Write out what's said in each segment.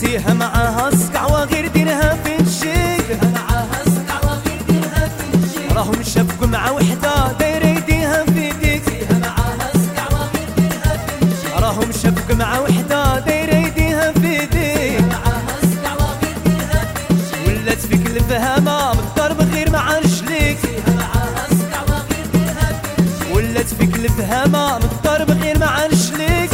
فيها معاها السقع وغير ديرها في الشيك، راهم شافكوا مع وحده دايره يديها في يديك، راهم شافكوا مع وحده دايره يديها في يديك، ولات فيك الفهامه بالضرب غير مع رجليك، ولات فيك الفهامه بالضرب غير مع رجليك،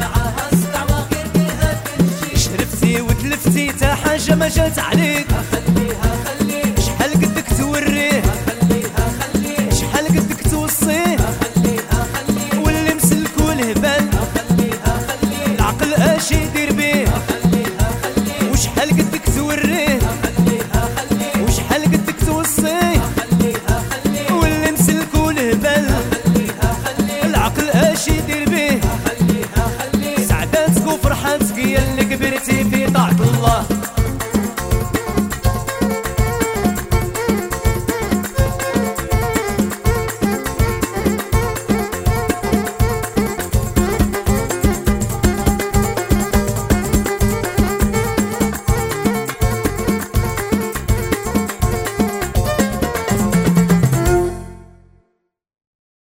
شرفتي وتلفتي تا حاجه ما جات عليك، شحال قدك توريه شحال قدك توصيه، واللي مسلكو الهبال العقل اش يدير بيه، وشحال قدك توريه وشحال قدك توصيه، واللي مسلكو الهبال العقل اش يدير بيه، سعداتك وفرحاتك يا